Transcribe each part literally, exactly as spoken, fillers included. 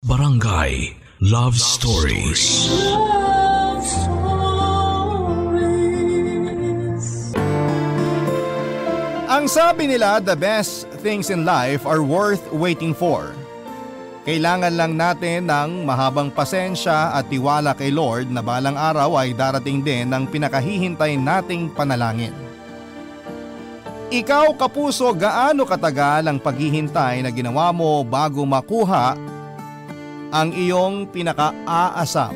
Barangay Love Stories. Love Stories. Ang sabi nila, the best things in life are worth waiting for. Kailangan lang natin ng mahabang pasensya at tiwala kay Lord na balang araw ay darating din ang pinakahihintay nating panalangin. Ikaw kapuso, gaano katagal ang paghihintay na ginawa mo bago makuha ang iyong pinaka-aasam?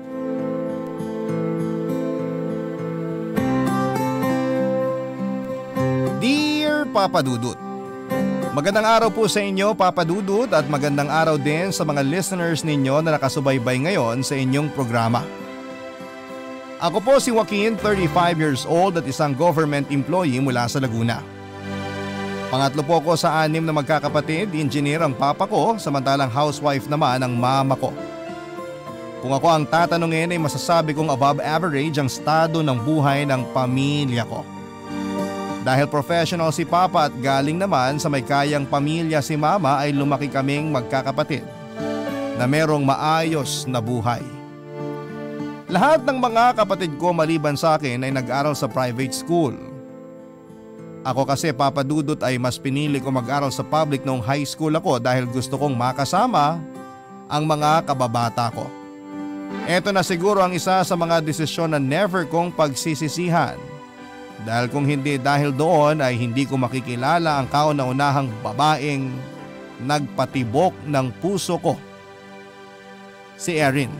Dear Papa Dudut, magandang araw po sa inyo Papa Dudut at magandang araw din sa mga listeners ninyo na nakasubaybay ngayon sa inyong programa. Ako po si Joaquin, thirty-five years old at isang government employee mula sa Laguna. Pangatlo po ko sa anim na magkakapatid, engineer ang papa ko, samantalang housewife naman ang mama ko. Kung ako ang tatanungin ay masasabi kong above average ang estado ng buhay ng pamilya ko. Dahil professional si papa at galing naman sa may kayang pamilya si mama ay lumaki kaming magkakapatid na merong maayos na buhay. Lahat ng mga kapatid ko maliban sa akin ay nag-aral sa private school. Ako kasi Papa Dudut ay mas pinili ko mag-aral sa public noong high school ako dahil gusto kong makasama ang mga kababata ko. Ito na siguro ang isa sa mga desisyon na never kong pagsisisihan. Dahil kung hindi dahil doon ay hindi ko makikilala ang kauna-unahang babaeng nagpatibok ng puso ko. Si Erin.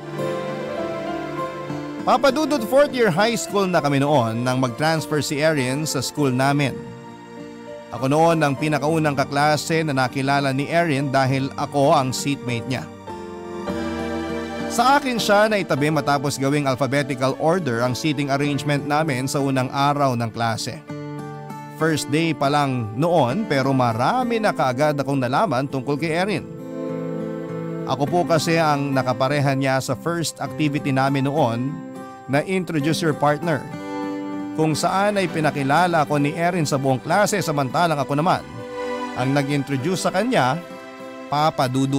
Papa Dudut, fourth year high school na kami noon nang mag-transfer si Erin sa school namin. Ako noon ang pinakaunang kaklase na nakilala ni Erin dahil ako ang seatmate niya. Sa akin siya naitabi matapos gawing alphabetical order ang seating arrangement namin sa unang araw ng klase. First day pa lang noon pero marami na kaagad akong nalaman tungkol kay Erin. Ako po kasi ang nakapareha niya sa first activity namin noon na introduce your partner, kung saan ay pinakilala ako ni Erin sa buong klase samantalang ako naman ang nag-introduce sa kanya, Papa Dudut.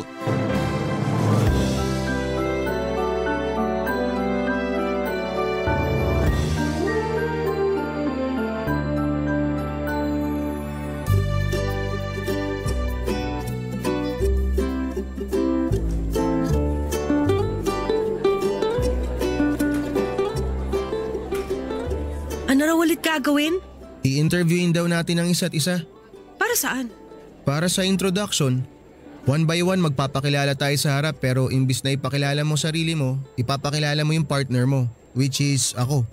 Ano raw ulit gagawin? I-interviewin daw natin ang isa't isa. Para saan? Para sa introduction. One by one magpapakilala tayo sa harap pero imbis na ipakilala mo sarili mo, ipapakilala mo yung partner mo, which is ako.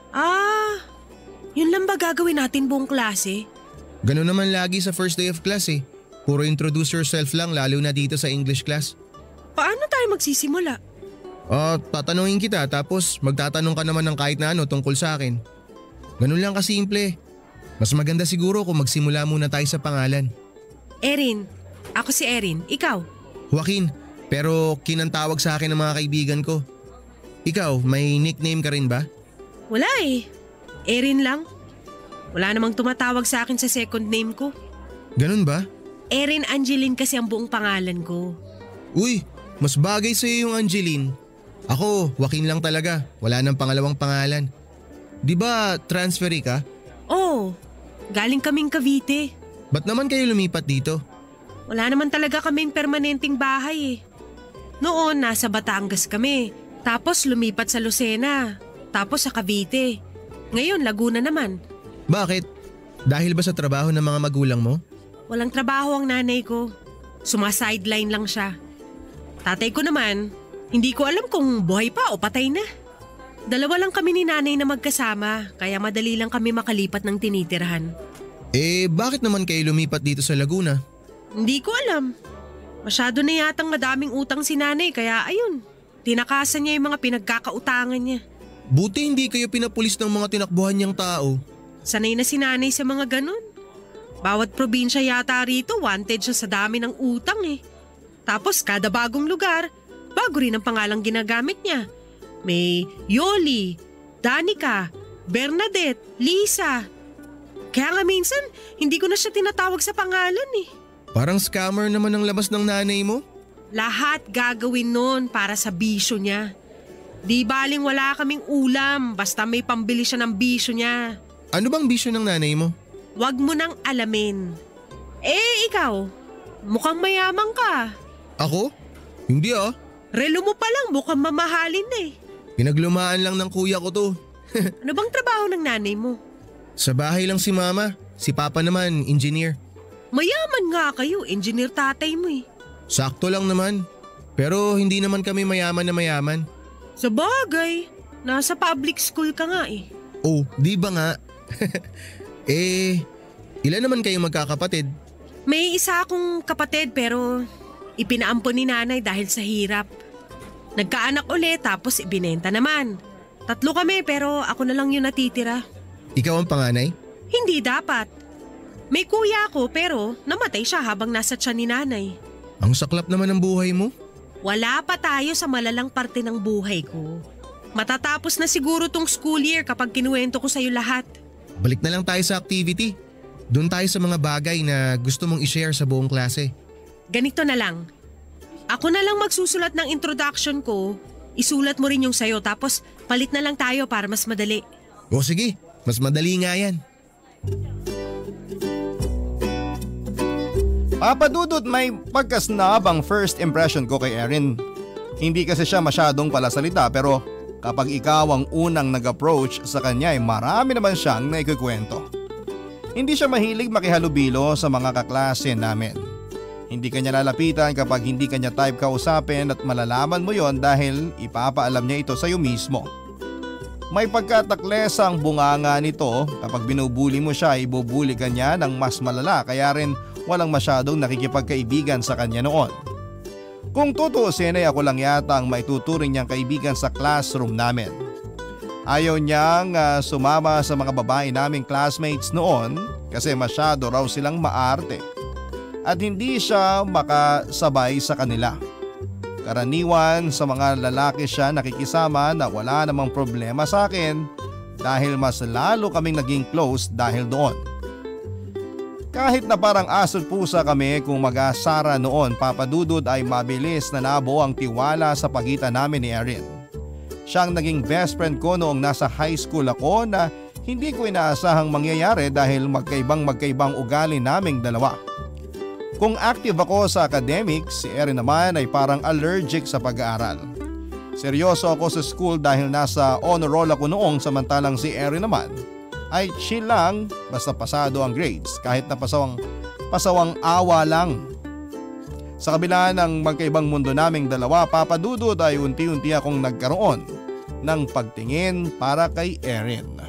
Ah, yun lang ba gagawin natin buong klase? Ganun naman lagi sa first day of class eh. Puro introduce yourself lang lalo na dito sa English class. Paano tayo magsisimula? Ah, tatanungin kita tapos magtatanong ka naman ng kahit na ano tungkol sa akin. Ganun lang kasimple. Mas maganda siguro kung magsimula muna tayo sa pangalan. Erin. Ako si Erin. Ikaw? Joaquin. Pero kinantawag sa akin ng mga kaibigan ko. Ikaw, may nickname ka rin ba? Wala eh. Erin lang. Wala namang tumatawag sa akin sa second name ko. Ganun ba? Erin Angeline kasi ang buong pangalan ko. Uy, mas bagay sa'yo yung Angeline. Ako, Joaquin lang talaga. Wala nang pangalawang pangalan. Di ba transferee ka? Oo, galing kaming Cavite. Ba't naman kayo lumipat dito? Wala naman talaga kaming permanenteng bahay eh. Noon nasa Batangas kami, tapos lumipat sa Lucena, tapos sa Cavite. Ngayon Laguna naman. Bakit? Dahil ba sa trabaho ng mga magulang mo? Walang trabaho ang nanay ko. Sumasideline lang siya. Tatay ko naman, hindi ko alam kung buhay pa o patay na. Dalawa lang kami ni nanay na magkasama, kaya madali lang kami makalipat ng tinitirhan. Eh, bakit naman kayo lumipat dito sa Laguna? Hindi ko alam. Masyado na yatang madaming utang si nanay, kaya ayun, tinakasan niya yung mga pinagkakautangan niya. Buti hindi kayo pinapulis ng mga tinakbuhan niyang tao. Sanay na si nanay sa mga ganun. Bawat probinsya yata rito, wanted siya sa dami ng utang eh. Tapos kada bagong lugar, bago rin ang pangalang ginagamit niya. May Yoli, Danica, Bernadette, Lisa. Kaya nga minsan, hindi ko na siya tinatawag sa pangalan eh. Parang scammer naman ang labas ng nanay mo. Lahat gagawin nun para sa bisyo niya. Di baling wala kaming ulam basta may pambili siya ng bisyo niya. Ano bang bisyo ng nanay mo? Huwag mo nang alamin. Eh ikaw, mukhang mayaman ka. Ako? Hindi ah. Relo mo pa lang mukhang mamahalin na eh. Pinaglumaan lang ng kuya ko to. Ano bang trabaho ng nanay mo? Sa bahay lang si mama. Si papa naman, engineer. Mayaman nga kayo, engineer tatay mo eh. Sakto lang naman. Pero hindi naman kami mayaman na mayaman. Sa bagay, nasa public school ka nga eh. Oh, di ba nga? Eh, ilan naman kayong magkakapatid? May isa akong kapatid pero ipinaampon ni nanay dahil sa hirap. Nagkaanak ulit tapos ibinenta naman. Tatlo kami pero ako na lang yung natitira. Ikaw ang panganay? Hindi dapat. May kuya ako pero namatay siya habang nasa tiyan ni nanay. Ang saklap naman ng buhay mo. Wala pa tayo sa malalang parte ng buhay ko. Matatapos na siguro tong school year kapag kinuwento ko sa'yo lahat. Balik na lang tayo sa activity. Doon tayo sa mga bagay na gusto mong i-share sa buong klase. Ganito na lang. Ako na lang magsusulat ng introduction ko. Isulat mo rin yung sayo tapos palit na lang tayo para mas madali. O sige, mas madali nga yan. Papa Dudut, may pagkasnab ang first impression ko kay Erin. Hindi kasi siya masyadong palasalita pero kapag ikaw ang unang nag-approach sa kanya ay marami naman siyang naikukwento. Hindi siya mahilig makihalubilo sa mga kaklase namin. Hindi kanya lalapitan kapag hindi kanya type kausapin at malalaman mo yon dahil ipapaalam niya ito sa iyo mismo. May pagkataklesang bunganga nito kapag binubuli mo siya ay ibubuli ka niya ng mas malala kaya rin walang masyadong nakikipagkaibigan sa kanya noon. Kung tutuusin ay ako lang yata ang maituturing niyang kaibigan sa classroom namin. Ayaw niyang uh, sumama sa mga babae naming classmates noon kasi masyado raw silang maarte at hindi siya makasabay sa kanila. Karaniwan sa mga lalaki siya nakikisama na wala namang problema sa akin dahil mas lalo kaming naging close dahil doon. Kahit na parang aso't pusa kami kung mag-asara noon, Papa Dudut, ay mabilis na nabuo ang tiwala sa pagitan namin ni Erin. Siyang naging best friend ko noong nasa high school ako na hindi ko inaasahang mangyayari dahil magkaibang magkaibang ugali naming dalawa. Kung active ako sa academics, si Erin naman ay parang allergic sa pag-aaral. Seryoso ako sa school dahil nasa honor roll ako noong samantalang si Erin naman ay chill lang basta pasado ang grades kahit na pasawang, pasawang awa lang. Sa kabila ng magkaibang mundo naming dalawa, Papa Dudut, ay unti-unti akong nagkaroon ng pagtingin para kay Erin.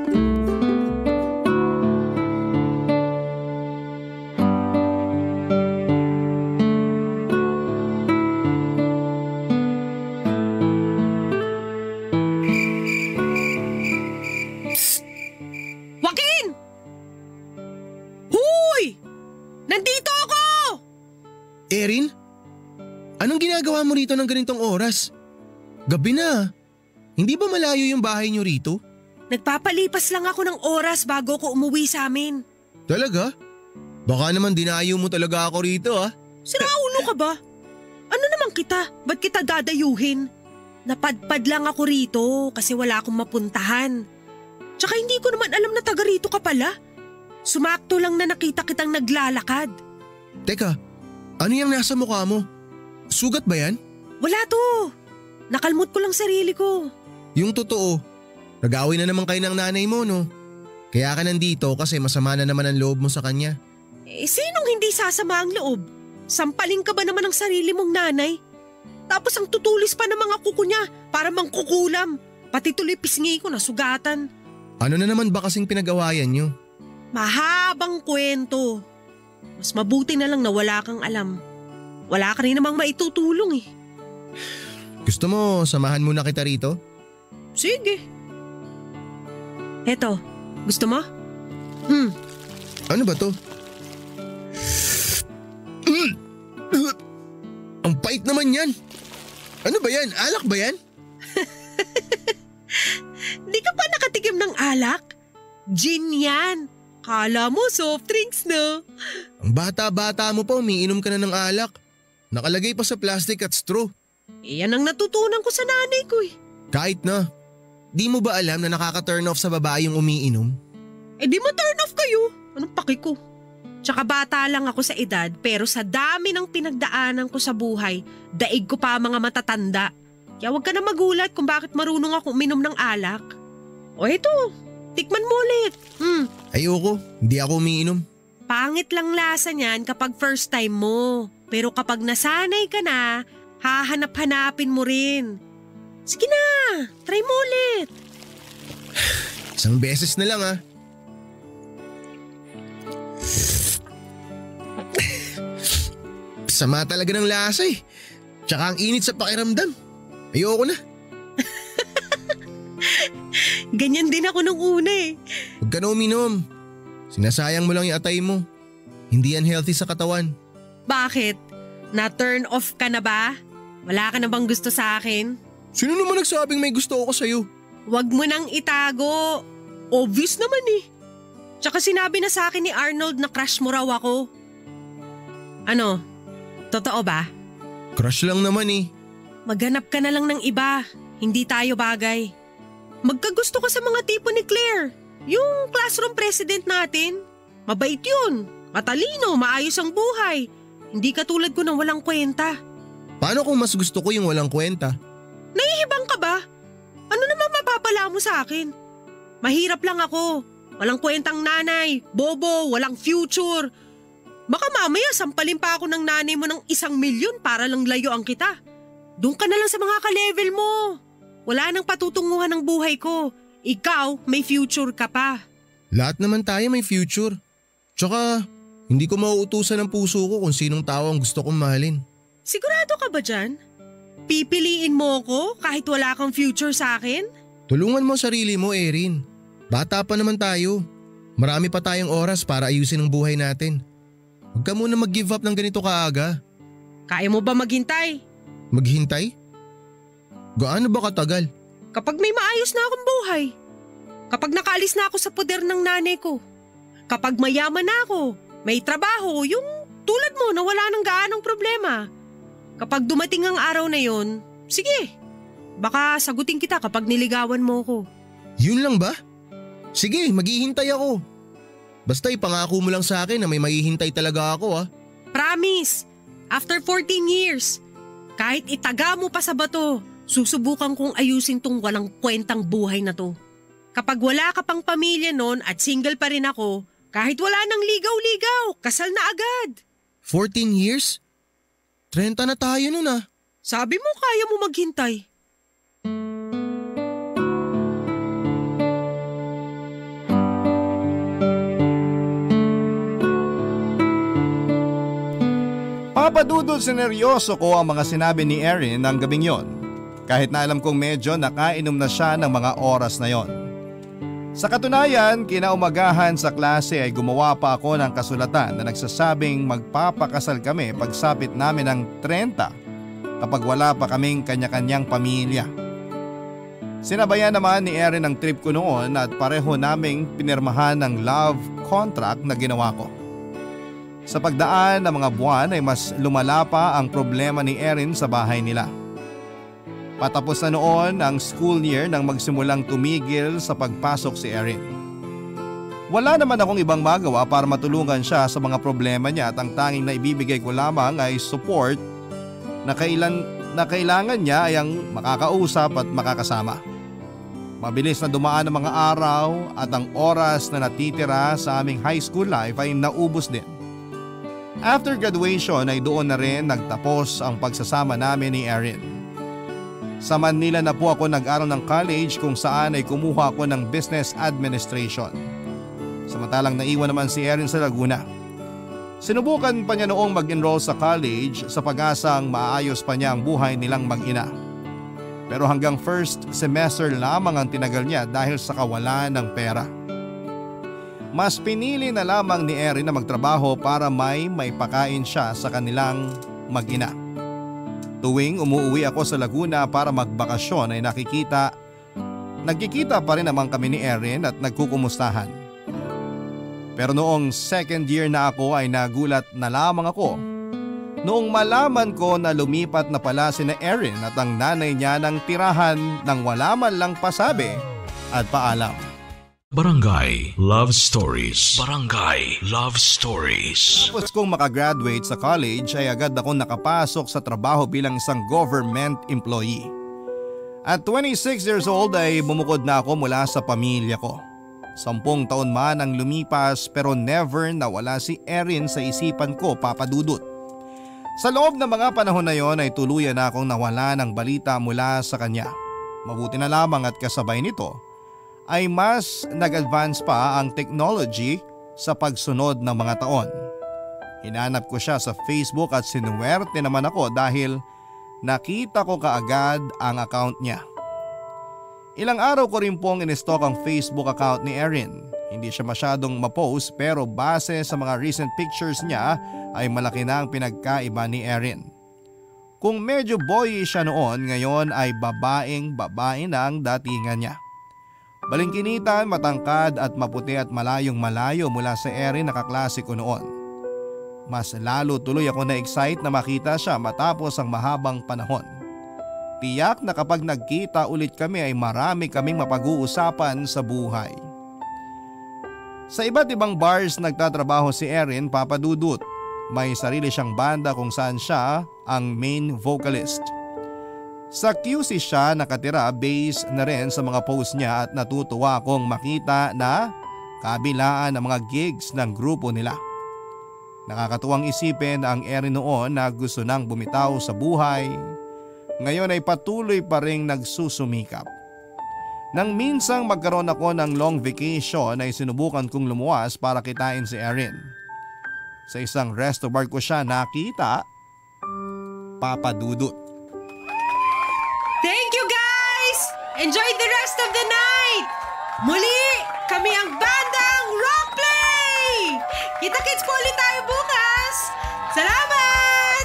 Erin? Anong ginagawa mo rito ng ganitong oras? Gabi na. Hindi ba malayo yung bahay niyo rito? Nagpapalipas lang ako ng oras bago ko umuwi sa amin. Talaga? Baka naman dinayo mo talaga ako rito ah. Siraulo ka ba? Ano naman kita? Ba't kita dadayuhin? Napadpad lang ako rito kasi wala akong mapuntahan. Tsaka hindi ko naman alam na taga rito ka pala. Sumakto lang na nakita kitang naglalakad. Teka. Ano yung nasa mukha mo? Sugat ba yan? Wala to. Nakalmot ko lang sarili ko. Yung totoo, nag-away na naman kayo ng nanay mo no? Kaya ka nandito kasi masama na naman ang loob mo sa kanya. Eh sinong hindi sasama ang loob? Sampaling ka ba naman ng sarili mong nanay? Tapos ang tutulis pa ng mga kuko niya para mangkukulam. Pati tuloy pisngi ko na sugatan. Ano na naman ba kasing pinag-awayan niyo? Mahabang kwento. Mas mabuti na lang na wala kang alam. Wala ka rin namang maitutulong eh. Gusto mo samahan muna kita rito? Sige. Eto, gusto mo? Hmm. Ano ba to? Ang pait naman yan. Ano ba yan? Alak ba yan? Di ka pa nakatikim ng alak? Gin yan. Kala mo soft drinks na. Ang bata-bata mo pa umiinom ka na ng alak. Nakalagay pa sa plastic at straw. Eh, yan ang natutunan ko sa nanay ko eh. Kahit na. Di mo ba alam na nakaka-turn off sa babae yung umiinom? Eh di ma-turn off kayo. Anong paki ko? Tsaka bata lang ako sa edad pero sa dami ng pinagdaanan ko sa buhay, daig ko pa mga matatanda. Kaya huwag ka na magulat kung bakit marunong ako uminom ng alak. O eto, tikman mo ulit. Hmm. Ayoko, hindi ako umiinom. Pangit lang lasa niyan kapag first time mo. Pero kapag nasanay ka na, hahanap-hanapin mo rin. Sige na, try mo ulit. Isang beses na lang ah. Sama talaga ng lasa eh. Tsaka ang init sa pakiramdam. Ayoko na. Ganyan din ako nung una eh. Huwag ka na uminom. Sinasayang mo lang yung atay mo. Hindi yan healthy sa katawan. Bakit? Na-turn off ka na ba? Wala ka na bang gusto sa akin? Sino naman nagsabing may gusto ako sa'yo? Huwag mo nang itago. Obvious naman eh. Tsaka sinabi na sa akin ni Arnold na crush mo raw ako. Ano? Totoo ba? Crush lang naman eh. Maghanap ka na lang ng iba. Hindi tayo bagay. Magkagusto ka sa mga tipo ni Claire. Yung classroom president natin. Mabait yun. Matalino, maayos ang buhay. Hindi katulad ko na walang kwenta. Paano kung mas gusto ko yung walang kwenta? Nahihibang ka ba? Ano naman mapapala mo sa akin? Mahirap lang ako. Walang kwentang nanay, bobo, walang future. Baka mamaya sampalin pa ako ng nanay mo ng isang milyon para lang layuan kita. Doon ka na lang sa mga ka-level mo. Wala nang patutunguhan ng buhay ko. Ikaw, may future ka pa. Lahat naman tayo may future. Tsaka, hindi ko mauutusan ng puso ko kung sinong tao ang gusto kong mahalin. Sigurado ka ba dyan? Pipiliin mo ko kahit wala kang future sa akin? Tulungan mo sarili mo, Erin. Bata pa naman tayo. Marami pa tayong oras para ayusin ang buhay natin. Huwag ka muna mag-give up ng ganito kaaga. Kaya mo ba maghintay? Maghintay? Gaano ba katagal? Kapag may maayos na akong buhay. Kapag nakaalis na ako sa poder ng nanay ko. Kapag mayaman na ako, may trabaho, yung tulad mo na wala nang gaanong problema. Kapag dumating ang araw na yon, sige, baka sagutin kita kapag niligawan mo ko. Yun lang ba? Sige, maghihintay ako. Basta ipangako mo lang sa akin na may maghihintay talaga ako ah. Promise, after fourteen years, kahit itaga mo pa sa bato, susubukan kong ayusin tong walang kwentang buhay na to. Kapag wala ka pang pamilya nun at single pa rin ako, kahit wala nang ligaw-ligaw, kasal na agad. fourteen years? trenta na tayo nun ah. Sabi mo kaya mo maghintay. Papadudod sineryoso ko ang mga sinabi ni Erin ng gabing yon. Kahit na alam kong medyo nakainom na siya ng mga oras na yon. Sa katunayan, kinaumagahan sa klase ay gumawa pa ako ng kasulatan na nagsasabing magpapakasal kami pagsapit namin ng trenta kapag wala pa kaming kanya-kanyang pamilya. Sinabayan naman ni Erin ang trip ko noon at pareho naming pinirmahan ng love contract na ginawa ko. Sa pagdaan ng mga buwan ay mas lumala pa ang problema ni Erin sa bahay nila. Patapos na noon ang school year nang magsimulang tumigil sa pagpasok si Erin. Wala naman akong ibang magawa para matulungan siya sa mga problema niya at ang tanging na ibibigay ko lamang ay support na, kailan, na kailangan niya ay ang makakausap at makakasama. Mabilis na dumaan ang mga araw at ang oras na natitira sa aming high school life ay naubos din. After graduation ay doon na rin nagtapos ang pagsasama namin ni Erin. Sa Manila na po ako nag-aral ng college kung saan ay kumuha ako ng business administration. Samantalang naiwan naman si Erin sa Laguna. Sinubukan pa niya noong mag-enroll sa college sa pag-asang maayos pa niya ang buhay nilang mag-ina. Pero hanggang first semester lamang ang tinagal niya dahil sa kawalan ng pera. Mas pinili na lamang ni Erin na magtrabaho para may maipakain siya sa kanilang mag-ina. Tuwing umuwi ako sa Laguna para magbakasyon ay nakikita, nagkikita pa rin naman kami ni Erin at nagkukumustahan. Pero noong second year na ako ay nagulat na lamang ako noong malaman ko na lumipat na pala sina Erin at ang nanay niya ng tirahan nang wala man lang pasabi at paalam. Barangay Love Stories. Barangay Love Stories. Tapos kong makagraduate sa college ay agad ako nakapasok sa trabaho bilang isang government employee. At twenty-six years old ay bumukod na ako mula sa pamilya ko. Sampung taon man ang lumipas pero never nawala si Erin sa isipan ko, Papa Dudut. Sa loob ng mga panahon na yon ay tuluyan na akong nawala ng balita mula sa kanya. Mabuti na lamang at kasabay nito ay mas nag-advance pa ang technology sa pagsunod ng mga taon. Hinanap ko siya sa Facebook at sinuwerte naman ako dahil nakita ko kaagad ang account niya. Ilang araw ko rin pong in-stalk ang Facebook account ni Erin. Hindi siya masyadong ma-post pero base sa mga recent pictures niya ay malaki na ang pinagkaiba ni Erin. Kung medyo boy siya noon, ngayon ay babaeng babae na ang datingan niya. Balingkinitan, matangkad at maputi at malayong malayo mula sa Erin na kaklase ko noon. Mas lalo tuloy ako na-excite na makita siya matapos ang mahabang panahon. Tiyak na kapag nagkita ulit kami ay marami kaming mapag-uusapan sa buhay. Sa iba't ibang bars nagtatrabaho si Erin, Papa Dudut. May sarili siyang banda kung saan siya ang main vocalist. Sa Q C siya nakatira, base na rin sa mga posts niya at natutuwa akong makita na kabilaan ng mga gigs ng grupo nila. Nakakatuwang isipin na ang Erin noon na gusto nang bumitaw sa buhay, ngayon ay patuloy pa ring nagsusumikap. Nang minsang magkaroon ako ng long vacation ay sinubukan kong lumuwas para kitain si Erin. Sa isang resto bar ko siya nakita, Papa Dudut. Thank you guys! Enjoy the rest of the night! Muli, kami ang bandang Rockplay! Kita-kits po ulit tayo bukas! Salamat!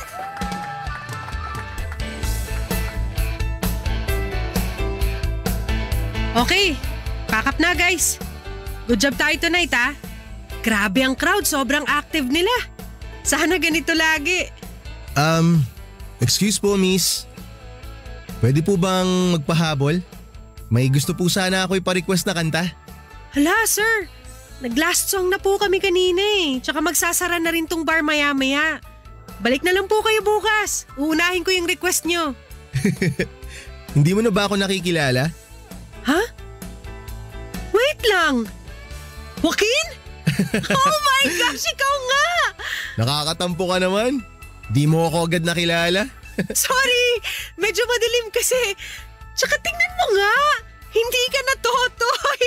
Okay, pack up na guys. Good job tayo tonight ha. Grabe ang crowd, sobrang active nila. Sana ganito lagi. Um, excuse po miss. Pwede po bang magpahabol? May gusto po sana ako ipa-request na kanta. Hala sir, nag-last song na po kami kanina eh. Tsaka magsasara na rin tong bar maya-maya. Balik na lang po kayo bukas. Uunahin ko yung request nyo. Hindi mo na ba ako nakikilala? Ha? Wait lang! Joaquin? Oh my gosh, ikaw nga! Nakakatampo ka naman. Di mo ako agad nakilala. Sorry, medyo madilim kasi. Tsaka tingnan mo nga, hindi ka na totoy.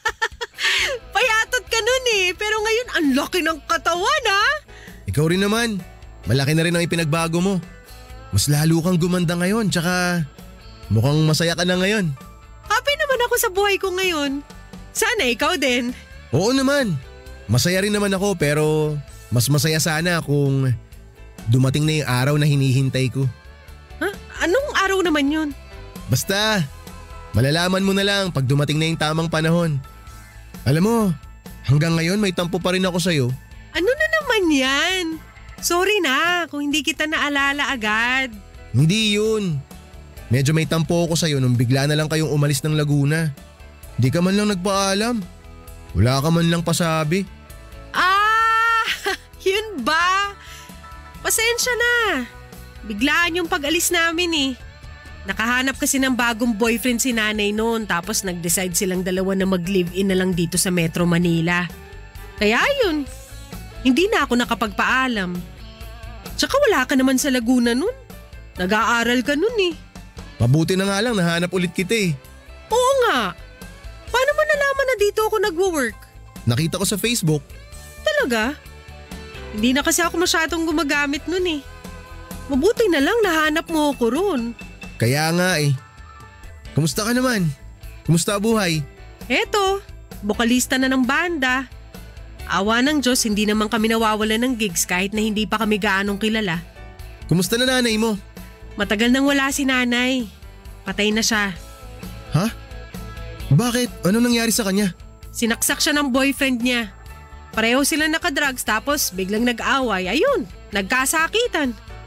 Payatot ka nun eh, pero ngayon ang laki ng katawan ha. Ikaw rin naman. Malaki na rin ang ipinagbago mo. Mas lalo kang gumanda ngayon, tsaka mukhang masaya ka na ngayon. Happy naman ako sa buhay ko ngayon. Sana ikaw din. Oo naman. Masaya rin naman ako pero mas masaya sana kung dumating na yung araw na hinihintay ko. Ha? Anong araw naman yun? Basta, malalaman mo na lang pag dumating na yung tamang panahon. Alam mo, hanggang ngayon may tampo pa rin ako sa'yo. Ano na naman yan? Sorry na kung hindi kita naalala agad. Hindi yun. Medyo may tampo ako sa'yo nung bigla na lang kayong umalis ng Laguna. Di ka man lang nagpaalam. Wala ka man lang pasabi. Ah! Yun ba? Pasensya na. Biglaan yung pag-alis namin eh. Nakahanap kasi ng bagong boyfriend si nanay noon tapos nag-decide silang dalawa na mag-live-in na lang dito sa Metro Manila. Kaya yun, hindi na ako nakapagpaalam. Tsaka wala ka naman sa Laguna noon. Nag-aaral ka noon eh. Mabuti na nga lang nahanap ulit kita eh. Oo nga. Paano mo nalaman na dito ako nagwo-work? Nakita ko sa Facebook. Talaga? Hindi na kasi ako masyadong gumagamit nun eh. Mabuti na lang nahanap mo ako roon. Kaya nga eh. Kumusta ka naman? Kumusta buhay? Eto, bokalista na ng banda. Awa ng Diyos, hindi naman kami nawawala ng gigs kahit na hindi pa kami gaanong kilala. Kumusta na nanay mo? Matagal nang wala si nanay. Patay na siya. Ha? Bakit? Ano nangyari sa kanya? Sinaksak siya ng boyfriend niya. Pareho sila nakadrugs tapos biglang nag-away. Ayun, nagkasakitan.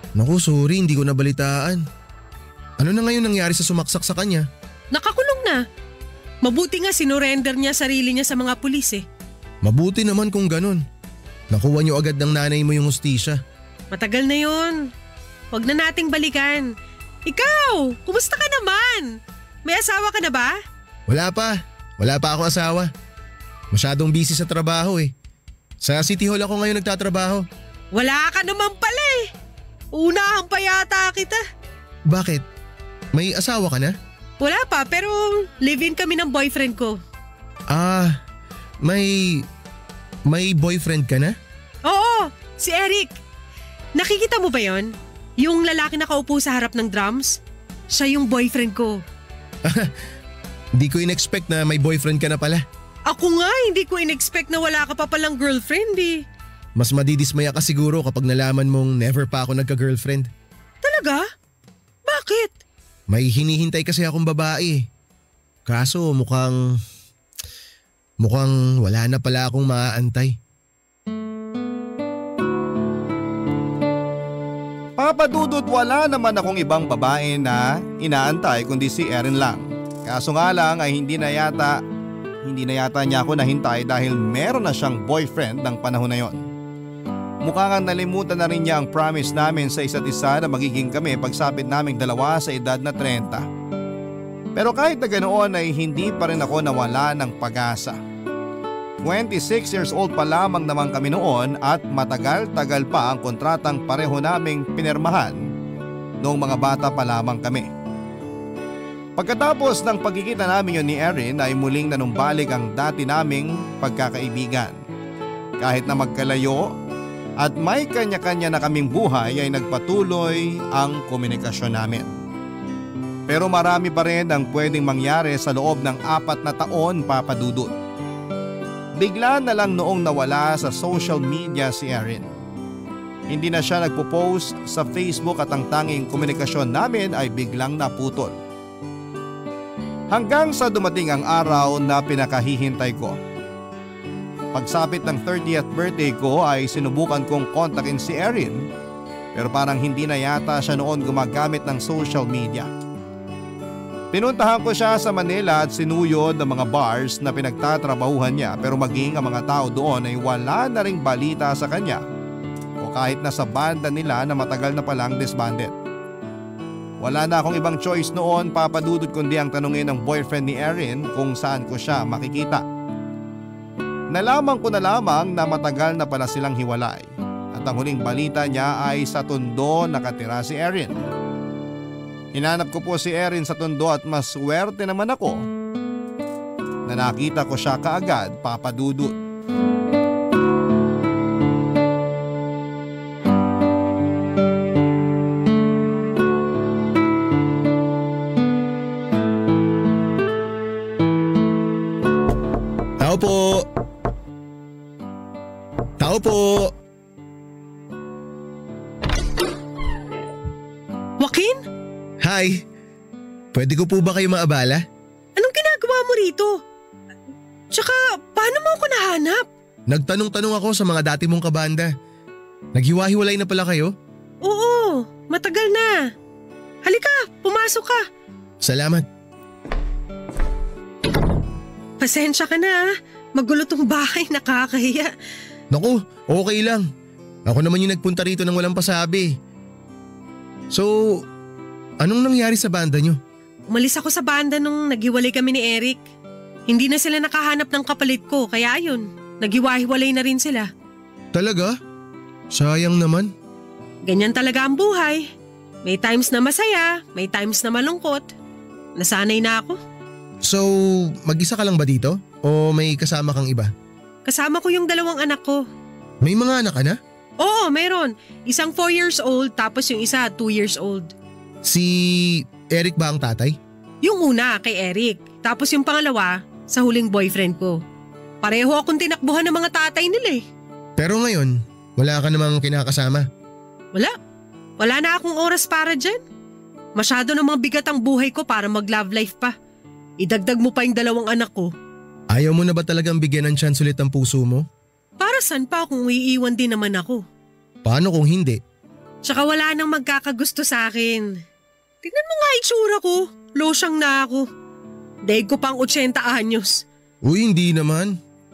Naku, sorry, hindi ko nabalitaan. Ano na ngayon nangyari sa sumaksak sa kanya? Nakakulong na. Mabuti nga sinurrender niya sarili niya sa mga pulis eh. Mabuti naman kung ganun. Nakuha niyo agad ng nanay mo yung hustisya. Matagal na yun. Huwag na nating balikan. Ikaw, kumusta ka naman? May asawa ka na ba? Wala pa. Wala pa ako asawa. Masyadong busy sa trabaho eh. Sa City Hall ako ngayon nagtatrabaho. Wala ka naman pala eh. Unahan pa yata kita. Bakit? May asawa ka na? Wala pa, pero live-in kami ng boyfriend ko. Ah, may… may boyfriend ka na? Oo, si Eric. Nakikita mo ba yon? Yung lalaki nakaupo sa harap ng drums? Siya yung boyfriend ko. Hindi ko in-expect na may boyfriend ka na pala. Ako nga, hindi ko in-expect na wala ka pa palang girlfriend eh. Mas madidismaya ka siguro kapag nalaman mong never pa ako nagka-girlfriend. Talaga? Bakit? May hinihintay kasi akong babae. Kaso mukhang… mukhang wala na pala akong maaantay. Papa Dudut, wala naman akong ibang babae na inaantay kundi si Erin lang. Kaso nga lang ay hindi na yata, hindi na yata niya ako nahintay dahil meron na siyang boyfriend ng panahon na yon. Mukha nga nalimutan na rin niya ang promise namin sa isa't isa na magiging kami pagsapit naming dalawa sa edad na trenta. Pero kahit na ganoon ay hindi pa rin ako nawala ng pag-asa. twenty-six years old pa lamang naman kami noon at matagal-tagal pa ang kontratang pareho naming pinirmahan noong mga bata pa lamang kami. Pagkatapos ng pagkikita namin yun ni Erin ay muling nanumbalik ang dati naming pagkakaibigan. Kahit na magkalayo at may kanya-kanya na kaming buhay ay nagpatuloy ang komunikasyon namin. Pero marami pa rin ang pwedeng mangyari sa loob ng apat na taon, Papa Dudut. Bigla na lang noong nawala sa social media si Erin. Hindi na siya nagpo-post sa Facebook at ang tanging komunikasyon namin ay biglang naputol. Hanggang sa dumating ang araw na pinakahihintay ko. Pagsapit ng thirtieth birthday ko ay sinubukan kong kontakin si Erin pero parang hindi na yata siya noon gumagamit ng social media. Pinuntahan ko siya sa Manila at sinuyod ng mga bars na pinagtatrabahuhan niya pero maging ang mga tao doon ay wala na ring balita sa kanya o kahit na sa banda nila na matagal na palang disbanded. Wala na akong ibang choice noon, Papa Dudut, kundi ang tanungin ng boyfriend ni Erin kung saan ko siya makikita. Nalaman ko na lamang na matagal na pala silang hiwalay at ang huling balita niya ay sa Tondo nakatira si Erin. Hinanap ko po si Erin sa Tondo at mas swerte naman ako na nakita ko siya kaagad, Papa Dudut. Tao po! Tao po! Joaquin? Hi! Pwede ko po ba kayo maabala? Anong ginagawa mo rito? Tsaka, paano mo ako nahanap? Nagtanong-tanong ako sa mga dati mong kabanda. Naghiwa-hiwalay na pala kayo? Oo, matagal na. Halika, pumasok ka. Salamat. Pasensya ka na ah. Magulo tong bahay, nakakahiya. Naku, okay lang. Ako naman yung nagpunta rito nang walang pasabi. So, anong nangyari sa banda nyo? Umalis ako sa banda nung naghiwalay kami ni Eric. Hindi na sila nakahanap ng kapalit ko, kaya yun, naghiwa-hiwalay na rin sila. Talaga? Sayang naman. Ganyan talaga ang buhay. May times na masaya, may times na malungkot. Nasanay na ako. So, mag-isa ka lang ba dito? O may kasama kang iba? Kasama ko yung dalawang anak ko. May mga anak ka na? Oo, meron. Isang four years old tapos yung isa two years old. Si Eric ba ang tatay? Yung una kay Eric, tapos yung pangalawa sa huling boyfriend ko. Pareho akong tinakbuhan ng mga tatay nila eh. Pero ngayon, wala ka namang kinakasama? Wala. Wala na akong oras para dyan. Masyado namang bigat ang buhay ko para mag-love life pa. Idagdag mo pa yung dalawang anak ko. Ayaw mo na ba talagang bigyan ng chance ulit ang puso mo? Para saan pa kung iiwan din naman ako? Paano kung hindi? Tsaka wala nang magkakagusto sa akin. Tingnan mo nga itsura ko. Losyang na ako. Daig ko pang eighty anyos. Uy, hindi naman.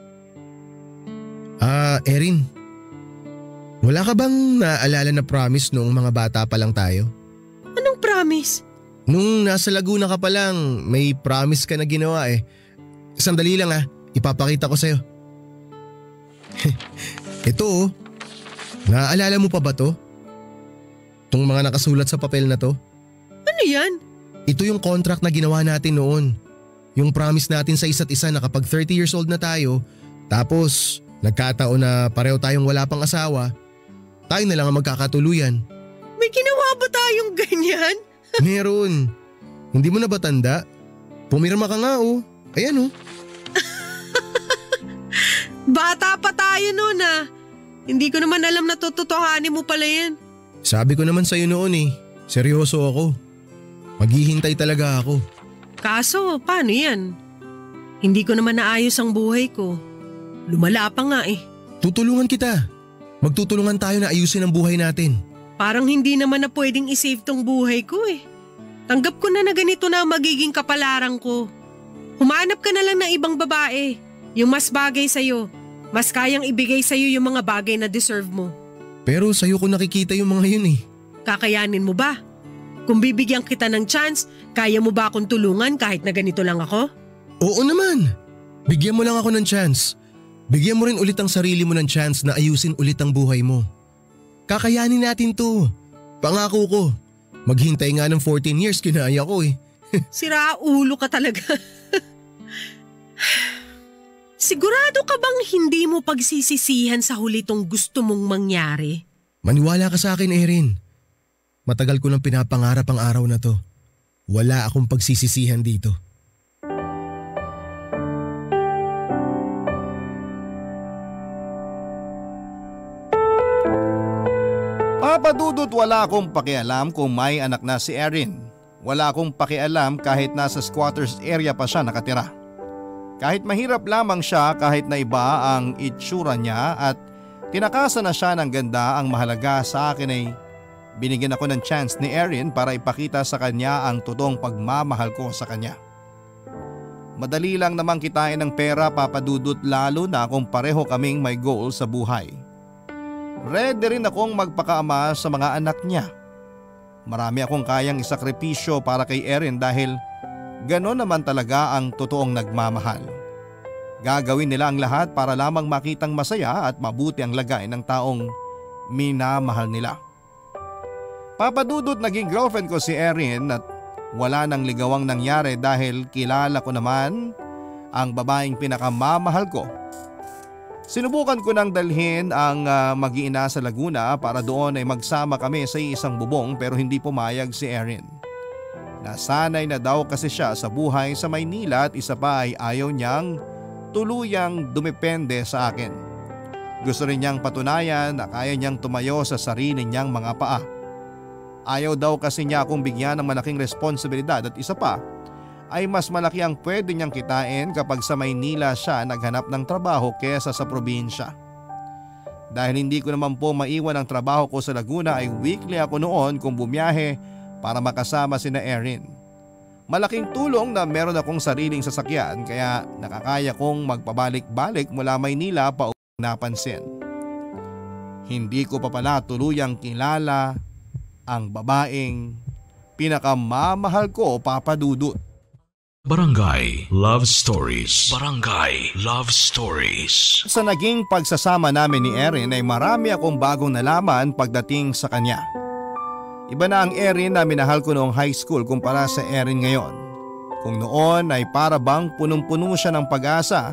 Ah, Erin. Wala ka bang naaalala na promise noong mga bata pa lang tayo? Anong promise? Nung nasa Laguna ka pa lang, may promise ka na ginawa eh. Sandali lang ah, ipapakita ko sa'yo. Ito oh, naaalala mo pa ba to? Itong mga nakasulat sa papel na to? Ano yan? Ito yung contract na ginawa natin noon. Yung promise natin sa isa't isa na kapag thirty years old na tayo, tapos nagkataon na pareho tayong wala pang asawa, tayo na lang ang magkakatuluyan. May ginawa ba tayong ganyan? Meron. Hindi mo na ba tanda? Pumirma ka nga oh. Ayan oh. Bata pa tayo noon ah. Hindi ko naman alam na tututuhanin mo pala yan. Sabi ko naman sa'yo noon eh. Seryoso ako. Maghihintay talaga ako. Kaso, paano yan? Hindi ko naman naayos ang buhay ko. Lumala pa nga eh. Tutulungan kita. Magtutulungan tayo na ayusin ang buhay natin. Parang hindi naman na pwedeng isave tong buhay ko eh. Tanggap ko na na ganito na magiging kapalaran ko. Humanap ka na lang ng ibang babae. Yung mas bagay sa'yo. Mas kayang ibigay sa'yo yung mga bagay na deserve mo. Pero sa'yo ko nakikita yung mga yun eh. Kakayanin mo ba? Kung bibigyan kita ng chance, kaya mo ba akong tulungan kahit na ganito lang ako? Oo naman. Bigyan mo lang ako ng chance. Bigyan mo rin ulit ang sarili mo ng chance na ayusin ulit ang buhay mo. Kakayanin natin to. Pangako ko. Maghintay nga ng fourteen years kinaya ko eh. Sira ulo ka talaga. Sigurado ka bang hindi mo pagsisisihan sa huli tong gusto mong mangyari? Maniwala ka sa akin, Erin. Matagal ko nang pinapangarap ang araw na to. Wala akong pagsisisihan dito. Papa Dudut, wala akong pakialam kung may anak na si Erin. Wala akong pakialam kahit nasa squatters area pa siya nakatira. Kahit mahirap lamang siya, kahit na iba ang itsura niya at tinakasan na siya ng ganda, ang mahalaga sa akin ay binigyan ako ng chance ni Erin para ipakita sa kanya ang totoong pagmamahal ko sa kanya. Madali lang namang kitain ng pera, Papa Dudut, lalo na kung pareho kaming may goal sa buhay. Ready rin akong magpakaama sa mga anak niya. Marami akong kayang isakripisyo para kay Erin dahil ganon naman talaga ang totoong nagmamahal. Gagawin nila ang lahat para lamang makitang masaya at mabuti ang lagay ng taong minamahal nila. Papa Dudut, naging girlfriend ko si Erin at wala nang ligawang nangyari dahil kilala ko naman ang babaeng pinakamamahal ko. Sinubukan ko nang dalhin ang uh, mag-iina sa Laguna para doon ay magsama kami sa isang bubong, pero hindi pumayag si Erin. Nasanay na daw kasi siya sa buhay sa Maynila at isa pa ay ayaw niyang tuluyang dumepende sa akin. Gusto rin niyang patunayan na kaya niyang tumayo sa sarili niyang mga paa. Ayaw daw kasi niya akong bigyan ng malaking responsibilidad at isa pa ay mas malaki ang pwede niyang kitain kapag sa Maynila siya naghanap ng trabaho kesa sa probinsya. Dahil hindi ko naman po maiwan ang trabaho ko sa Laguna ay weekly ako noon kung bumiyahe para makasama sina Erin. Malaking tulong na meron akong sariling sasakyan kaya nakakaya kong magpabalik-balik mula Maynila pa upang napansin. Hindi ko pa pala tuluyang kilala ang babaeng pinakamamahal ko, Papa Dudut. Barangay Love Stories. Barangay Love Stories. Sa naging pagsasama namin ni Erin ay marami akong bagong nalaman pagdating sa kanya. Iba na ang Erin na minahal ko noong high school kumpara sa Erin ngayon. Kung noon ay para bang punong-puno siya ng pag-asa,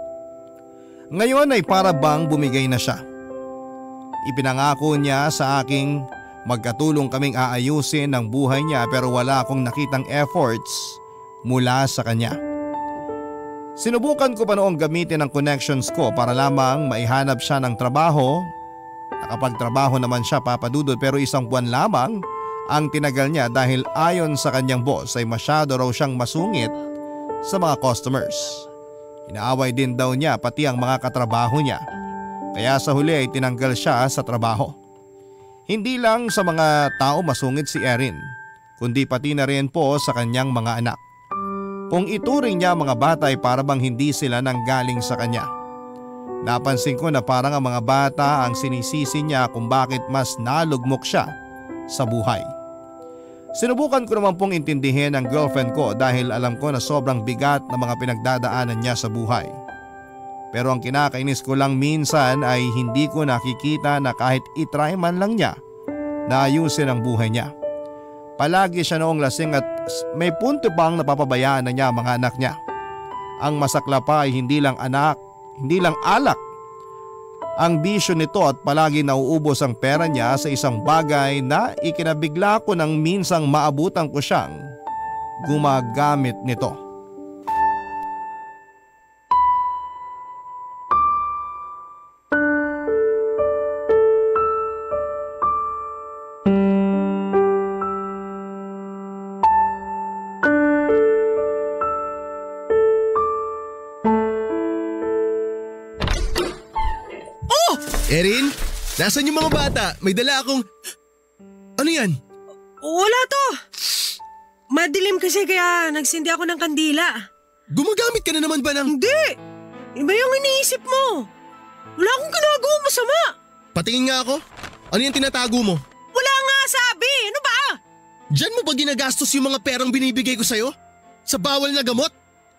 ngayon ay para bang bumigay na siya. Ipinangako niya sa aking magkatulong kaming aayusin ang buhay niya, pero wala akong nakitang efforts mula sa kanya. Sinubukan ko pa noong gamitin ang connections ko para lamang maihanap siya ng trabaho. Nakapagtrabaho naman siya, Papa Dudut, pero isang buwan lamang ang tinagal niya dahil ayon sa kanyang boss ay masyado raw siyang masungit sa mga customers. Inaaway din daw niya pati ang mga katrabaho niya. Kaya sa huli ay tinanggal siya sa trabaho. Hindi lang sa mga tao masungit si Erin, kundi pati na rin po sa kanyang mga anak. Kung ituring niya mga bata ay para bang hindi sila nanggaling sa kanya. Napansin ko na parang ang mga bata ang sinisisi niya kung bakit mas nalugmok siya sa buhay. Sinubukan ko naman pong intindihin ang girlfriend ko dahil alam ko na sobrang bigat na mga pinagdadaanan niya sa buhay. Pero ang kinakainis ko lang minsan ay hindi ko nakikita na kahit itry man lang niya na ayusin ang buhay niya. Palagi siya noong lasing at may punto pang napapabayaan na niya mga anak niya. Ang masakla pa ay hindi lang anak, hindi lang alak ang bisyo nito at palagi nauubos ang pera niya sa isang bagay na ikinabigla ko nang minsang maabutan ko siyang gumagamit nito. Erin, nasan yung mga bata? May dala akong… Ano yan? Wala to. Madilim kasi kaya nagsindi ako ng kandila. Gumagamit ka na naman ba ng… Hindi! Iba yung iniisip mo. Wala akong ginagawa masama. Patingin nga ako. Ano yung tinatago mo? Wala nga sabi. Ano ba? Diyan mo ba ginagastos yung mga perang binibigay ko sa'yo? Sa bawal na gamot?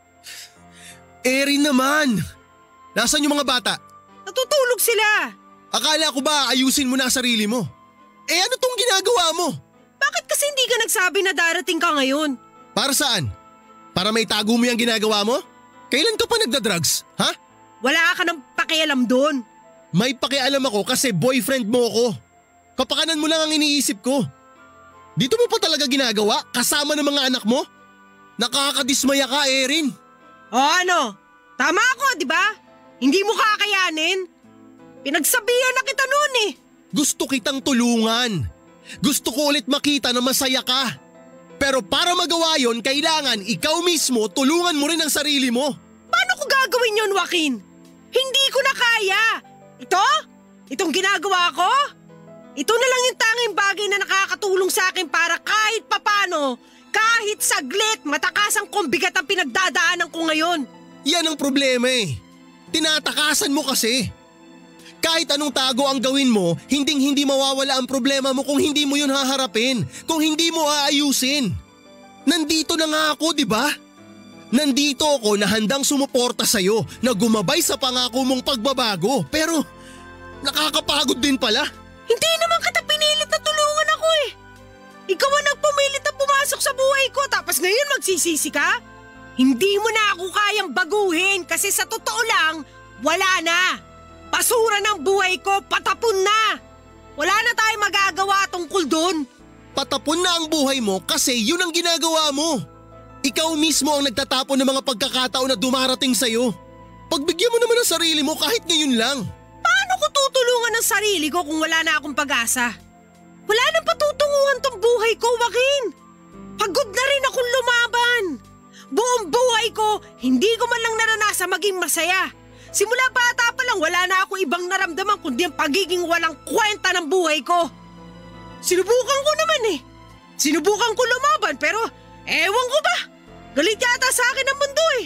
Erin naman! Nasaan yung mga bata? Natutulog sila. Akala ko ba ayusin mo na sarili mo? Eh ano tong ginagawa mo? Bakit kasi hindi ka nagsabi na darating ka ngayon? Para saan? Para may tago mo yung ginagawa mo? Kailan ka pa nagda-drugs, ha? Wala ka nang pakialam doon. May pakialam ako kasi boyfriend mo ako. Kapakanan mo lang ang iniisip ko. Dito mo pa talaga ginagawa kasama ng mga anak mo? Nakakadismaya ka, Erin. O ano? Tama ako, di ba? Hindi mo kakayanin. Pinagsabihan na kita noon eh. Gusto kitang tulungan. Gusto ko ulit makita na masaya ka. Pero para magawa yon, kailangan ikaw mismo tulungan mo rin ang sarili mo. Paano ko gagawin yon, Joaquin? Hindi ko na kaya. Ito? Itong ginagawa ko? Ito na lang yung tanging bagay na nakakatulong sa akin para kahit papano, kahit saglit, matakasang kumbigat ang pinagdadaanan ko ngayon. Yan ang problema eh. Tinatakasan mo kasi. Kahit anong tago ang gawin mo, hinding hindi mawawala ang problema mo kung hindi mo yun haharapin, kung hindi mo aayusin. Nandito na nga ako, di ba? Nandito ako na handang sumuporta sa'yo, na gumabay sa pangako mong pagbabago, pero nakakapagod din pala. Hindi naman kita pinilit na tulungan ako eh. Ikaw ang nagpumilit na pumasok sa buhay ko tapos ngayon magsisisi ka? Hindi mo na ako kayang baguhin kasi sa totoo lang, wala na. Basura ng buhay ko, patapon na. Wala na tayong magagawa tungkol doon. Patapon na ang buhay mo kasi yun ang ginagawa mo. Ikaw mismo ang nagtatapon ng mga pagkakataon na dumarating sa'yo. Pagbigyan mo naman ang sarili mo kahit ngayon lang. Paano ko tutulungan ang sarili ko kung wala na akong pag-asa? Wala nang patutunguhan tong buhay ko, Joaquin. Pagod na rin akong lumaban. Buong buhay ko, hindi ko man lang naranasan maging masaya. Simula bata pa lang wala na ako ibang naramdaman kundi ang pagiging walang kwenta ng buhay ko. Sinubukan ko naman eh. Sinubukan ko lumaban pero ewan ko ba? Galit yata sa akin ang mundo eh.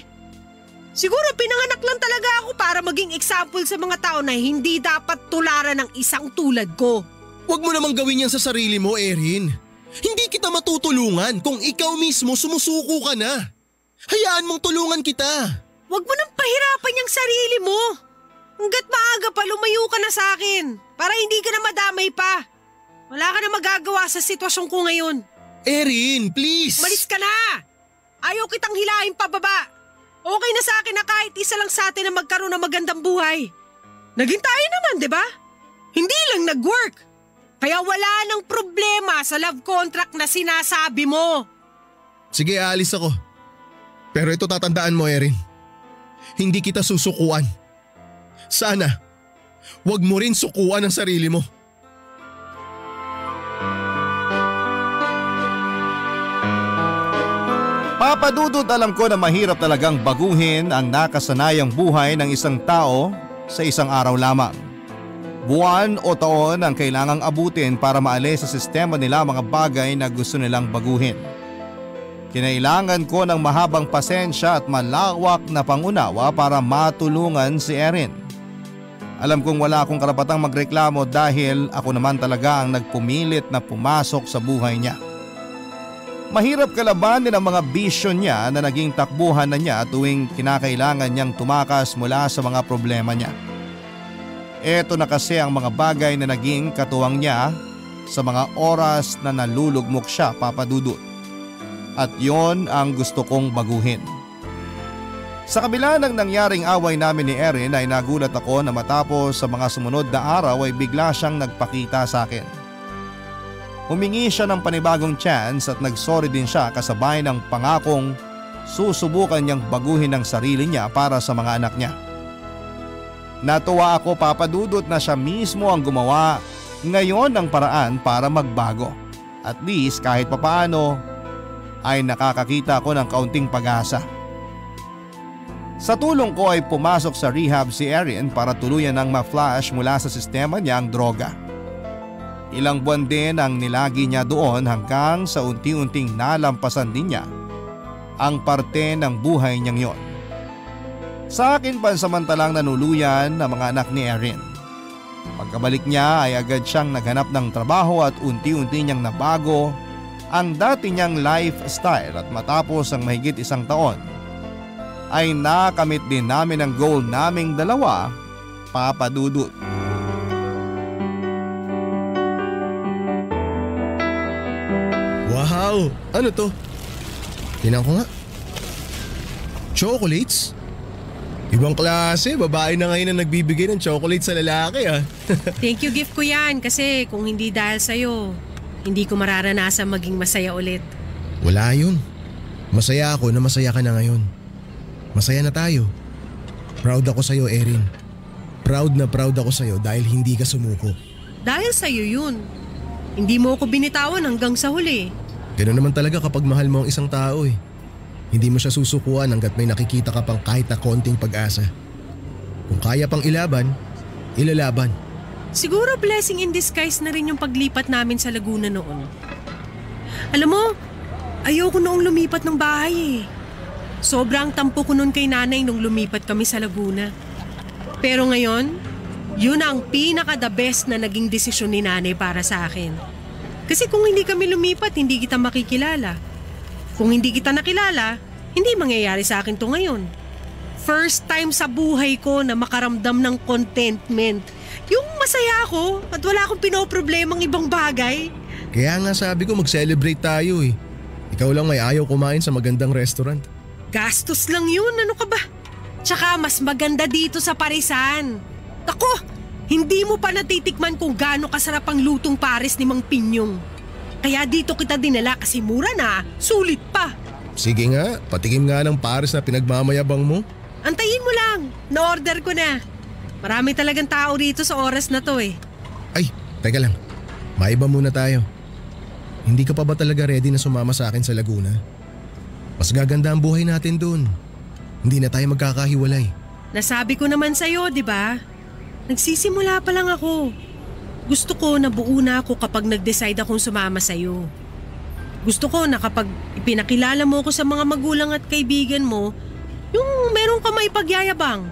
Siguro pinanganak lang talaga ako para maging example sa mga tao na hindi dapat tularan ng isang tulad ko. Huwag mo namang gawin yan sa sarili mo, Erin. Hindi kita matutulungan kung ikaw mismo sumusuko ka na. Hayaan mong tulungan kita. Huwag mo nang pahirapan yung sarili mo. Hanggat maaga pa lumayo ka na sa akin para hindi ka na madamay pa. Wala ka na magagawa sa sitwasyon ko ngayon. Erin, please! Malis ka na! Ayaw kitang hilahin pababa. Okay na sa akin na kahit isa lang sa atin na magkaroon ng magandang buhay. Naging tayo naman, di ba? Hindi lang nag-work. Kaya wala nang problema sa love contract na sinasabi mo. Sige, aalis ako. Pero ito tatandaan mo, Erin. Hindi kita susukuan. Sana, wag mo rin sukuan ang sarili mo. Papa Dudut, alam ko na mahirap talagang baguhin ang nakasanayang buhay ng isang tao sa isang araw lamang. Buwan o taon ang kailangang abutin para maalis sa sistema nila mga bagay na gusto nilang baguhin. Kinailangan ko ng mahabang pasensya at malawak na pangunawa para matulungan si Erin. Alam kong wala akong karapatang magreklamo dahil ako naman talaga ang nagpumilit na pumasok sa buhay niya. Mahirap kalabanin ang mga bisyo niya na naging takbuhan na niya tuwing kinakailangan niyang tumakas mula sa mga problema niya. Eto na kasi ang mga bagay na naging katuwang niya sa mga oras na nalulugmok siya, Papa Dudut. At yon ang gusto kong baguhin. Sa kabila ng nangyaring away namin ni Erin ay nagulat ako na matapos sa mga sumunod na araw ay bigla siyang nagpakita sa akin. Humingi siya ng panibagong chance at nagsorry din siya kasabay ng pangakong susubukan niyang baguhin ang sarili niya para sa mga anak niya. Natuwa ako, Papa Dudut, na siya mismo ang gumawa ngayon ng paraan para magbago. At least kahit papaano ay nakakakita ako ng kaunting pag-asa. Sa tulong ko ay pumasok sa rehab si Erin para tuluyan ng ma-flash mula sa sistema niya ang droga. Ilang buwan din ang nilagi niya doon hanggang sa unti-unting nalampasan din niya ang parte ng buhay niyang yon. Sa akin pansamantalang nanuluyan ang mga anak ni Erin. Pagkabalik niya ay agad siyang naghanap ng trabaho at unti-unti niyang nabago ang dati niyang lifestyle at matapos ang mahigit isang taon ay nakamit din namin ang goal naming dalawa, Papa Dudut. Wow! Ano to? Tingnan ko nga. Chocolates? Ibang klase, babae na ngayon ang nagbibigay ng chocolate sa lalaki ah. Thank you gift ko yan kasi kung hindi dahil sa'yo, hindi ko mararanasan maging masaya ulit. Wala yun. Masaya ako na masaya ka na ngayon. Masaya na tayo. Proud ako sa'yo, Erin. Proud na proud ako sa'yo dahil hindi ka sumuko. Dahil sa'yo yun. Hindi mo ako binitawan hanggang sa huli. Ganoon naman talaga kapag mahal mo ang isang tao eh. Hindi mo siya susukuan hanggat may nakikita ka pang kahit na konting pag-asa. Kung kaya pang ilaban, ilalaban. Siguro blessing in disguise na rin yung paglipat namin sa Laguna noon. Alam mo, ayoko noong lumipat ng bahay eh. Sobrang tampo ko nun kay nanay nung lumipat kami sa Laguna. Pero ngayon, yun ang pinaka-the best na naging desisyon ni nanay para sa akin. Kasi kung hindi kami lumipat, hindi kita makikilala. Kung hindi kita nakilala, hindi mangyayari sa akin to ngayon. First time sa buhay ko na makaramdam ng contentment. Yung masaya ako at wala akong pinoproblemang ibang bagay. Kaya nga sabi ko mag-celebrate tayo eh. Ikaw lang may ayaw kumain sa magandang restaurant. Gastos lang yun, ano ka ba? Tsaka mas maganda dito sa Parisan. Ako, hindi mo pa natitikman kung gaano kasarap ang lutong Paris ni Mang Pinyong. Kaya dito kita dinala kasi mura na, sulit pa. Sige nga, patikim nga ng Paris na pinagmamayabang mo. Antayin mo lang, na-order ko na. Marami talagang tao rito sa oras na to eh. Ay, teka lang. Maiba muna tayo. Hindi ka pa ba talaga ready na sumama sa akin sa Laguna? Mas gaganda ang buhay natin doon. Hindi na tayo magkakahiwalay. Nasabi ko naman sa'yo, di ba? Nagsisimula pa lang ako. Gusto ko na buo na ako kapag nag-decide akong sumama sa'yo. Gusto ko na kapag ipinakilala mo ko sa mga magulang at kaibigan mo, yung meron ka maipagyayabang.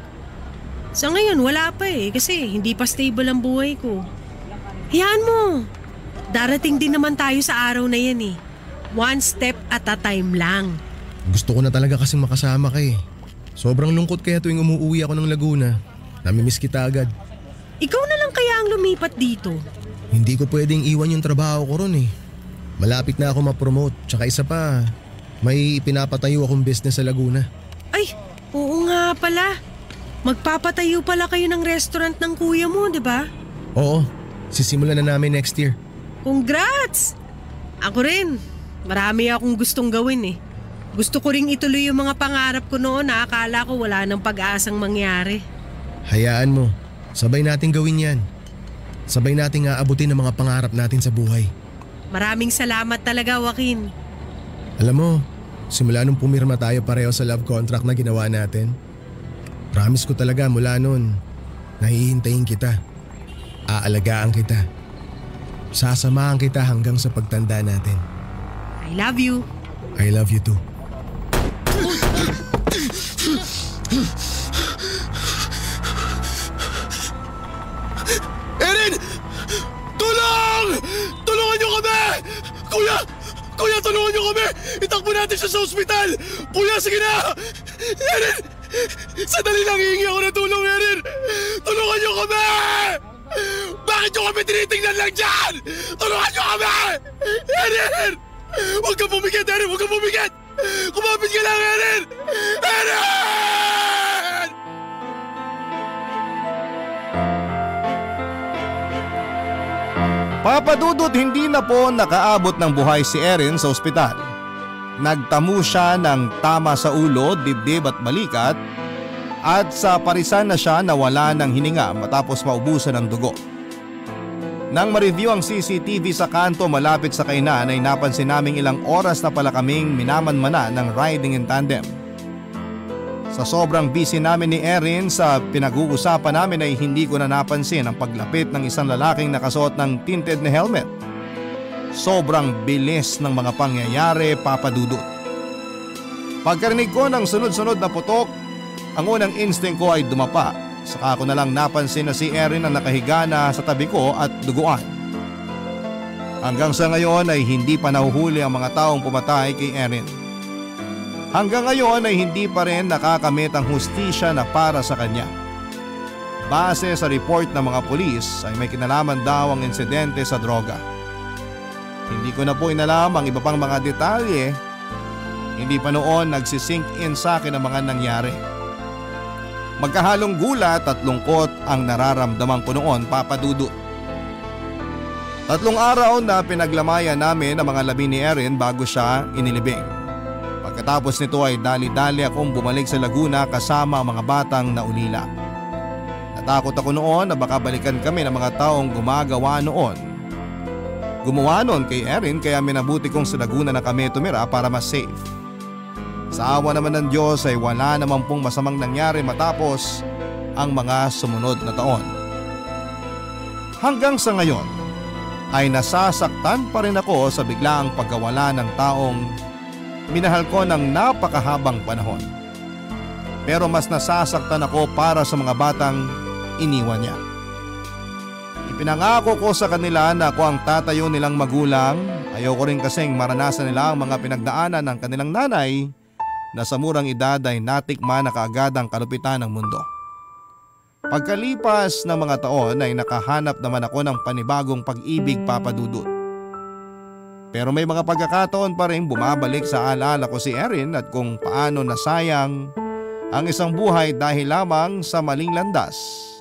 Sa ngayon, wala pa eh kasi hindi pa stable ang buhay ko. Hayaan mo. Darating din naman tayo sa araw na yan eh. One step at a time lang. Gusto ko na talaga kasing makasama ka eh. Sobrang lungkot kaya tuwing umuwi ako ng Laguna. Namimiss kita agad. Ikaw na lang kaya ang lumipat dito. Hindi ko pwedeng iwan yung trabaho ko ron eh. Malapit na ako ma-promote. Tsaka isa pa, may pinapatayo akong business sa Laguna. Ay, oo nga pala. Magpapatayo pala kayo ng restaurant ng kuya mo, di ba? Oo, sisimulan na namin next year. Congrats! Ako rin. Marami akong gustong gawin eh. Gusto ko ring ituloy yung mga pangarap ko noon na akala ko wala nang pag-asang mangyari. Hayaan mo. Sabay nating gawin yan. Sabay nating aabutin ang mga pangarap natin sa buhay. Maraming salamat talaga, Joaquin. Alam mo, simula nung pumirma tayo pareho sa love contract na ginawa natin, promise ko talaga mula noon, nahihintayin kita. Aalagaan kita. Sasamahan kita hanggang sa pagtanda natin. I love you. I love you too. Erin! Tulong! Tulungan niyo kami! Kuya! Kuya, tulungan niyo kami! Itakbo natin siya sa ospital! Kuya, sige na! Erin! Sandali lang, hihingi ako ng tulong, Erin! Tulungan niyo kami! Bakit niyo kami tinitingnan lang dyan? Tulungan niyo kami! Erin! Huwag kang pumigit, Erin! Huwag kang pumigit! Kumapit ka lang, Erin! Erin! Papa Dudut, hindi na po nakaabot ng buhay si Erin sa ospital. Nagtamo siya ng tama sa ulo, dibdib at balikat at sa parisan na siya nawala ng hininga matapos maubusan ng dugo. Nang ma-review ang C C T V sa kanto malapit sa kainan ay napansin naming ilang oras na pala kaming minamanmana ng riding in tandem. Sa sobrang busy namin ni Erin sa pinag-uusapan namin ay hindi ko na napansin ang paglapit ng isang lalaking nakasuot ng tinted na helmet. Sobrang bilis ng mga pangyayari, Papa Dudut. Pagkarinig ko ng sunod-sunod na putok, ang unang instinct ko ay dumapa. Saka ko na lang napansin na si Erin ang nakahiga na sa tabi ko at duguan. Hanggang sa ngayon ay hindi pa nahuhuli ang mga taong pumatay kay Erin. Hanggang ngayon ay hindi pa rin nakakamit ang hustisya na para sa kanya. Base sa report ng mga pulis ay may kinalaman daw ang insidente sa droga. Hindi ko na po inalam ang iba pang mga detalye. Hindi pa noon nagsisink in sa akin ang mga nangyari. Magkahalong gulat at lungkot ang nararamdaman ko noon, Papa Dudut. Tatlong araw na pinaglamayan namin ang mga labi ni Erin bago siya inilibing. Pagkatapos nito ay dali-dali akong bumalik sa Laguna kasama ang mga batang naulila. Natakot ako noon na baka balikan kami ng mga taong gumagawa noon. Gumawa noon kay Erin kaya minabuti kong sa Laguna na kami tumira para mas safe. Sa awa naman ng Diyos ay wala naman pong masamang nangyari matapos ang mga sumunod na taon. Hanggang sa ngayon ay nasasaktan pa rin ako sa biglaang pagkawala ng taong minahal ko ng napakahabang panahon. Pero mas nasasaktan ako para sa mga batang iniwan niya. Ipinangako ko sa kanila na ako ang tatayo nilang magulang. Ayoko rin kasing maranasan nila ang mga pinagdaanan ng kanilang nanay na sa murang edad ay natikman na kaagad ang kalupitan ng mundo. Pagkalipas ng mga taon ay nakahanap naman ako ng panibagong pag-ibig, Papa Dudut. Pero may mga pagkakataon pa rin bumabalik sa alaala ko si Erin at kung paano nasayang ang isang buhay dahil lamang sa maling landas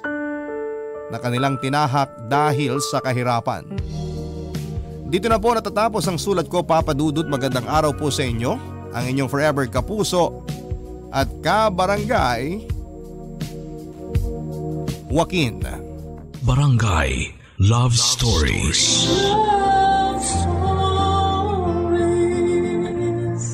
na kanilang tinahak dahil sa kahirapan. Dito na po natatapos ang sulat ko, Papa Dudut. Magandang araw po sa inyo. Ang inyong forever kapuso at kabarangay, Joaquin. Barangay Love Stories. Love Stories.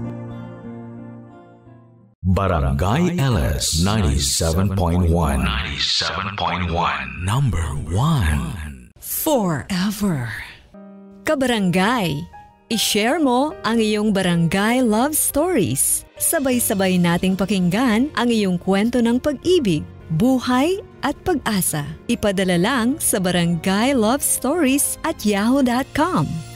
Barangay L S ninety-seven point one. ninety-seven point one. Number one. Forever. Kabarangay, i-share mo ang iyong barangay love stories. Sabay-sabay nating pakinggan ang iyong kwento ng pag-ibig, buhay at pag-asa. Ipadala lang sa barangay love stories at yahoo dot com.